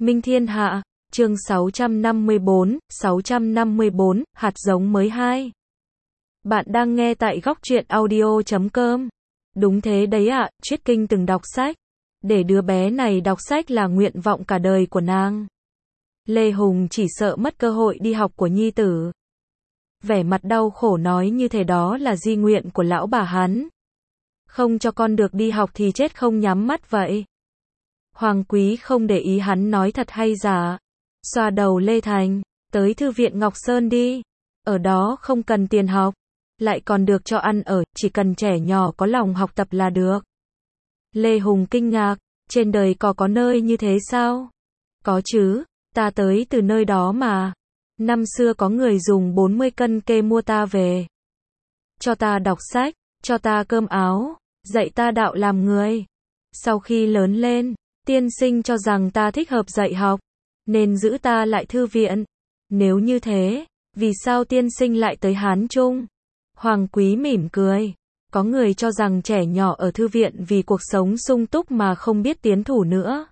Minh Thiên Hạ, chương 654, hạt giống mới 2. Bạn đang nghe tại góc truyện audio.com. Đúng thế đấy ạ, Triết Kinh từng đọc sách. Để đứa bé này đọc sách là nguyện vọng cả đời của nàng. Lê Hùng chỉ sợ mất cơ hội đi học của nhi tử. Vẻ mặt đau khổ nói như thế đó là di nguyện của lão bà hắn. Không cho con được đi học thì chết không nhắm mắt vậy. Hoàng Quý không để ý hắn nói thật hay giả. Xoa đầu Lê Thành, tới thư viện Ngọc Sơn đi. Ở đó không cần tiền học, lại còn được cho ăn ở, chỉ cần trẻ nhỏ có lòng học tập là được. Lê Hùng kinh ngạc, trên đời có nơi như thế sao? Có chứ, ta tới từ nơi đó mà. Năm xưa có người dùng 40 cân kê mua ta về. Cho ta đọc sách, cho ta cơm áo, dạy ta đạo làm người. Sau khi lớn lên, tiên sinh cho rằng ta thích hợp dạy học, nên giữ ta lại thư viện. Nếu như thế, vì sao tiên sinh lại tới Hán Trung? Hoàng Quý mỉm cười. Có người cho rằng trẻ nhỏ ở thư viện vì cuộc sống sung túc mà không biết tiến thủ nữa,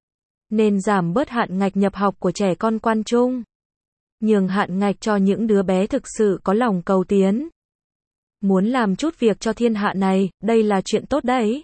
nên giảm bớt hạn ngạch nhập học của trẻ con quan trung, nhường hạn ngạch cho những đứa bé thực sự có lòng cầu tiến. Muốn làm chút việc cho thiên hạ này, đây là chuyện tốt đấy.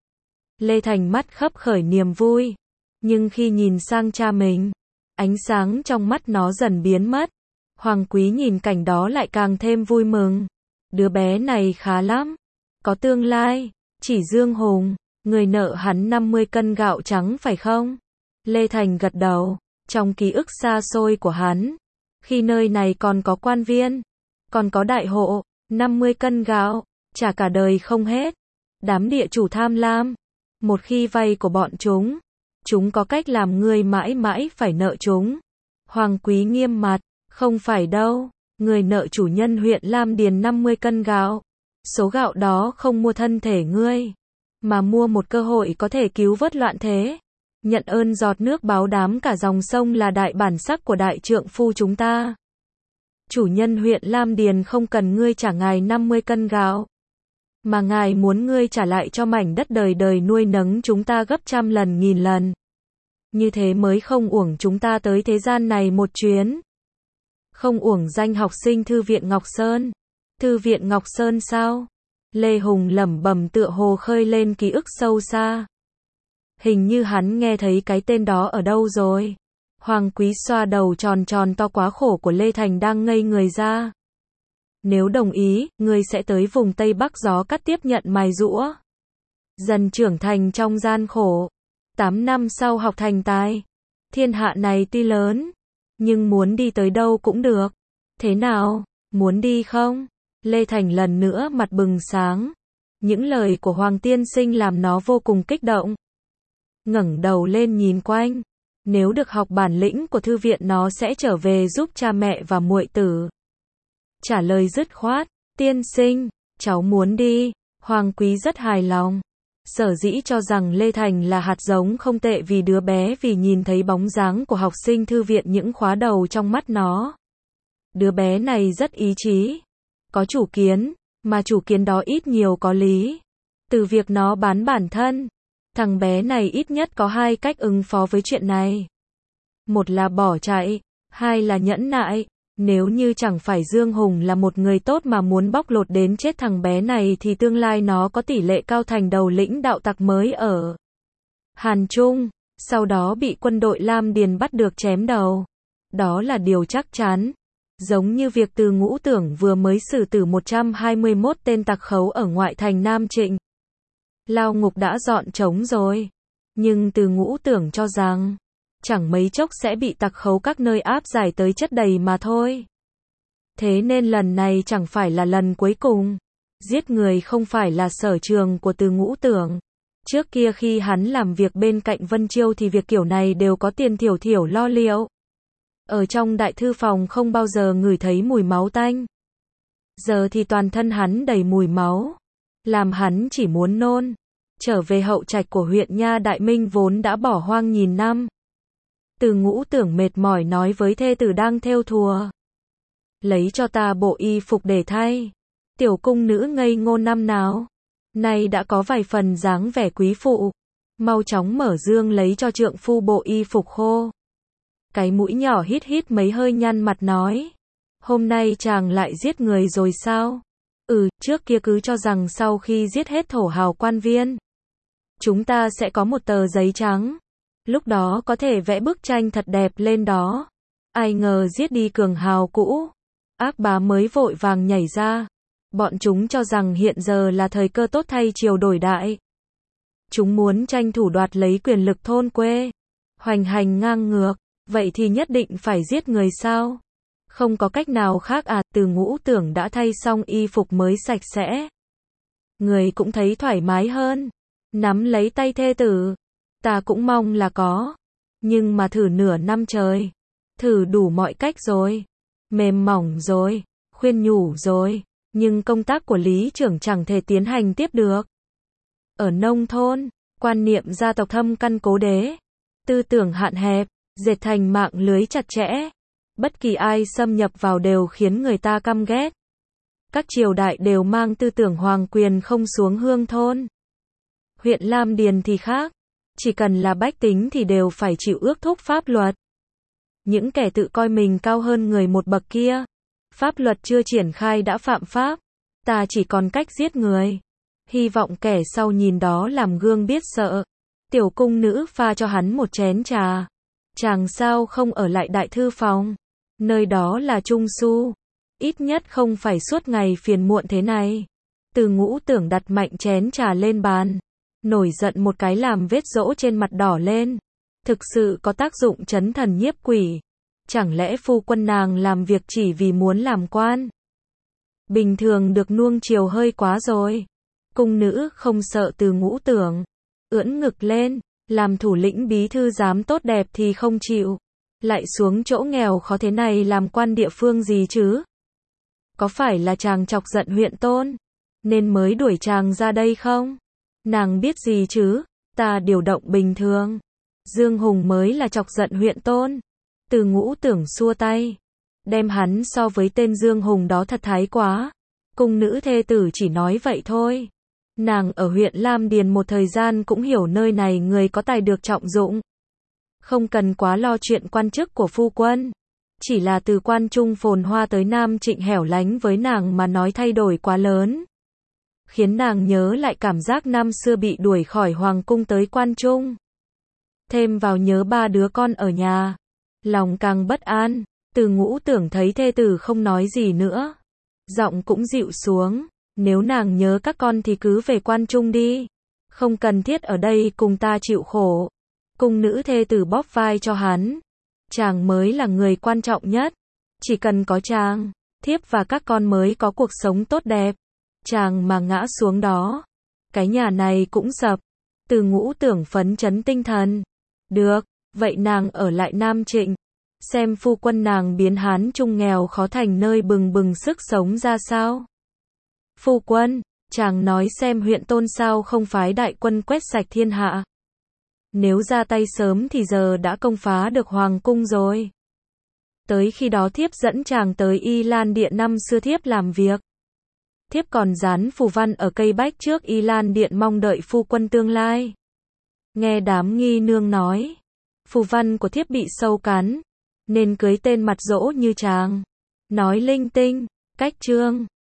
Lê Thành mắt khấp khởi niềm vui, nhưng khi nhìn sang cha mình, ánh sáng trong mắt nó dần biến mất. Hoàng Quý nhìn cảnh đó lại càng thêm vui mừng. Đứa bé này khá lắm, có tương lai. Chỉ Dương Hùng, người nợ hắn 50 cân gạo trắng phải không? Lê Thành gật đầu. Trong ký ức xa xôi của hắn, khi nơi này còn có quan viên, còn có đại hộ, 50 cân gạo, trả cả đời không hết. Đám địa chủ tham lam, một khi vay của bọn chúng có cách làm ngươi mãi mãi phải nợ chúng. Hoàng Quý nghiêm mặt, không phải đâu, người nợ chủ nhân huyện Lam Điền 50 cân gạo. Số gạo đó không mua thân thể ngươi, mà mua một cơ hội có thể cứu vớt loạn thế. Nhận ơn giọt nước báo đám cả dòng sông là đại bản sắc của đại trượng phu chúng ta. Chủ nhân huyện Lam Điền không cần ngươi trả ngài 50 cân gạo, mà ngài muốn ngươi trả lại cho mảnh đất đời đời nuôi nấng chúng ta gấp trăm lần nghìn lần. Như thế mới không uổng chúng ta tới thế gian này một chuyến. Không uổng danh học sinh thư viện Ngọc Sơn. Thư viện Ngọc Sơn sao? Lê Hùng lẩm bẩm tựa hồ khơi lên ký ức sâu xa. Hình như hắn nghe thấy cái tên đó ở đâu rồi. Hoàng Quý xoa đầu tròn tròn to quá khổ của Lê Thành đang ngây người ra. Nếu đồng ý, ngươi sẽ tới vùng Tây Bắc gió cắt tiếp nhận mài giũa. Dần trưởng thành trong gian khổ. 8 năm sau học thành tài. Thiên hạ này tuy lớn, nhưng muốn đi tới đâu cũng được. Thế nào, muốn đi không? Lê Thành lần nữa mặt bừng sáng. Những lời của Hoàng tiên sinh làm nó vô cùng kích động. Ngẩng đầu lên nhìn quanh. Nếu được học bản lĩnh của thư viện nó sẽ trở về giúp cha mẹ và muội tử. Trả lời dứt khoát, tiên sinh, cháu muốn đi. Hoàng Quý rất hài lòng. Sở dĩ cho rằng Lê Thành là hạt giống không tệ vì đứa bé vì nhìn thấy bóng dáng của học sinh thư viện những khóa đầu trong mắt nó. Đứa bé này rất ý chí, có chủ kiến, mà chủ kiến đó ít nhiều có lý. Từ việc nó bán bản thân, thằng bé này ít nhất có 2 cách ứng phó với chuyện này. Một là bỏ chạy, 2 là nhẫn nại. Nếu như chẳng phải Dương Hùng là một người tốt mà muốn bóc lột đến chết thằng bé này thì tương lai nó có tỷ lệ cao thành đầu lĩnh đạo tặc mới ở Hàn Trung, sau đó bị quân đội Lam Điền bắt được chém đầu. Đó là điều chắc chắn. Giống như việc Từ Ngũ Tưởng vừa mới xử tử 121 tên tặc khấu ở ngoại thành Nam Trịnh. Lao ngục đã dọn trống rồi, nhưng Từ Ngũ Tưởng cho rằng chẳng mấy chốc sẽ bị tặc khấu các nơi áp giải tới chất đầy mà thôi. Thế nên lần này chẳng phải là lần cuối cùng. Giết người không phải là sở trường của Từ Ngũ Tưởng. Trước kia khi hắn làm việc bên cạnh Vân Chiêu thì việc kiểu này đều có tiền thiểu thiểu lo liệu. Ở trong đại thư phòng không bao giờ ngửi thấy mùi máu tanh. Giờ thì toàn thân hắn đầy mùi máu, làm hắn chỉ muốn nôn. Trở về hậu trạch của huyện Nha Đại Minh vốn đã bỏ hoang nghìn năm. Từ Ngũ Tưởng mệt mỏi nói với thê tử đang thêu thùa. Lấy cho ta bộ y phục để thay. Tiểu cung nữ ngây ngô năm nào nay đã có vài phần dáng vẻ quý phụ. mau chóng mở giương lấy cho trượng phu bộ y phục khô. Cái mũi nhỏ hít hít mấy hơi nhăn mặt nói. Hôm nay chàng lại giết người rồi sao? Trước kia cứ cho rằng sau khi giết hết thổ hào quan viên, chúng ta sẽ có một tờ giấy trắng. Lúc đó có thể vẽ bức tranh thật đẹp lên đó. Ai ngờ giết đi cường hào cũ. Ác bá mới vội vàng nhảy ra. Bọn chúng cho rằng hiện giờ là thời cơ tốt thay triều đổi đại. Chúng muốn tranh thủ đoạt lấy quyền lực thôn quê. Hoành hành ngang ngược. Vậy thì nhất định phải giết người sao? Không có cách nào khác à? Từ Ngũ Tưởng đã thay xong y phục mới sạch sẽ. Người cũng thấy thoải mái hơn. Nắm lấy tay thê tử. Ta cũng mong là có. Nhưng mà thử nửa năm trời. Thử đủ mọi cách rồi. Mềm mỏng rồi. Khuyên nhủ rồi. Nhưng công tác của lý trưởng chẳng thể tiến hành tiếp được. Ở nông thôn, quan niệm gia tộc thâm căn cố đế. Tư tưởng hạn hẹp. Dệt thành mạng lưới chặt chẽ. Bất kỳ ai xâm nhập vào đều khiến người ta căm ghét. Các triều đại đều mang tư tưởng hoàng quyền không xuống hương thôn. Huyện Lam Điền thì khác. Chỉ cần là bách tính thì đều phải chịu ước thúc pháp luật. Những kẻ tự coi mình cao hơn người một bậc kia. Pháp luật chưa triển khai đã phạm pháp. Ta chỉ còn cách giết người. Hy vọng kẻ sau nhìn đó làm gương biết sợ. Tiểu cung nữ pha cho hắn một chén trà. Chàng sao không ở lại đại thư phòng? Nơi đó là Trung Su. Ít nhất không phải suốt ngày phiền muộn thế này. Từ Ngũ Tưởng đặt mạnh chén trà lên bàn. Nổi giận một cái làm vết rỗ trên mặt đỏ lên. Thực sự có tác dụng trấn thần nhiếp quỷ. Chẳng lẽ phu quân nàng làm việc chỉ vì muốn làm quan? Bình thường được nuông chiều hơi quá rồi. Cung nữ không sợ Từ Ngũ Tưởng. Ưỡn ngực lên. Làm thủ lĩnh bí thư giám tốt đẹp thì không chịu. Lại xuống chỗ nghèo khó thế này làm quan địa phương gì chứ? Có phải là chàng chọc giận huyện Tôn, nên mới đuổi chàng ra đây không? Nàng biết gì chứ? Ta điều động bình thường. Dương Hùng mới là chọc giận huyện Tôn. Từ Ngũ Tưởng xua tay. Đem hắn so với tên Dương Hùng đó thật thái quá. Cung nữ thê tử chỉ nói vậy thôi. Nàng ở huyện Lam Điền một thời gian cũng hiểu nơi này người có tài được trọng dụng. Không cần quá lo chuyện quan chức của phu quân. Chỉ là từ Quan Trung phồn hoa tới Nam Trịnh hẻo lánh với nàng mà nói thay đổi quá lớn. Khiến nàng nhớ lại cảm giác năm xưa bị đuổi khỏi Hoàng Cung tới Quan Trung. Thêm vào nhớ ba đứa con ở nhà. Lòng càng bất an. Từ Ngũ Tưởng thấy thê tử không nói gì nữa. Giọng cũng dịu xuống. Nếu nàng nhớ các con thì cứ về Quan Trung đi. Không cần thiết ở đây cùng ta chịu khổ. Cung nữ thê tử bóp vai cho hắn. Chàng mới là người quan trọng nhất. Chỉ cần có chàng, thiếp và các con mới có cuộc sống tốt đẹp. Chàng mà ngã xuống đó, cái nhà này cũng sập. Từ Ngũ Tưởng phấn chấn tinh thần. Được, vậy nàng ở lại Nam Trịnh. Xem phu quân nàng biến Hán Trung nghèo khó thành nơi bừng bừng sức sống ra sao. Phu quân, chàng nói xem huyện Tôn sao không phái đại quân quét sạch thiên hạ. Nếu ra tay sớm thì giờ đã công phá được Hoàng Cung rồi. Tới khi đó thiếp dẫn chàng tới Y Lan Điện năm xưa thiếp làm việc. Thiếp còn dán phù văn ở cây bách trước Y Lan Điện mong đợi phu quân tương lai. Nghe đám nghi nương nói, phù văn của thiếp bị sâu cắn, nên cưới tên mặt dỗ như chàng. Nói linh tinh, cách trương.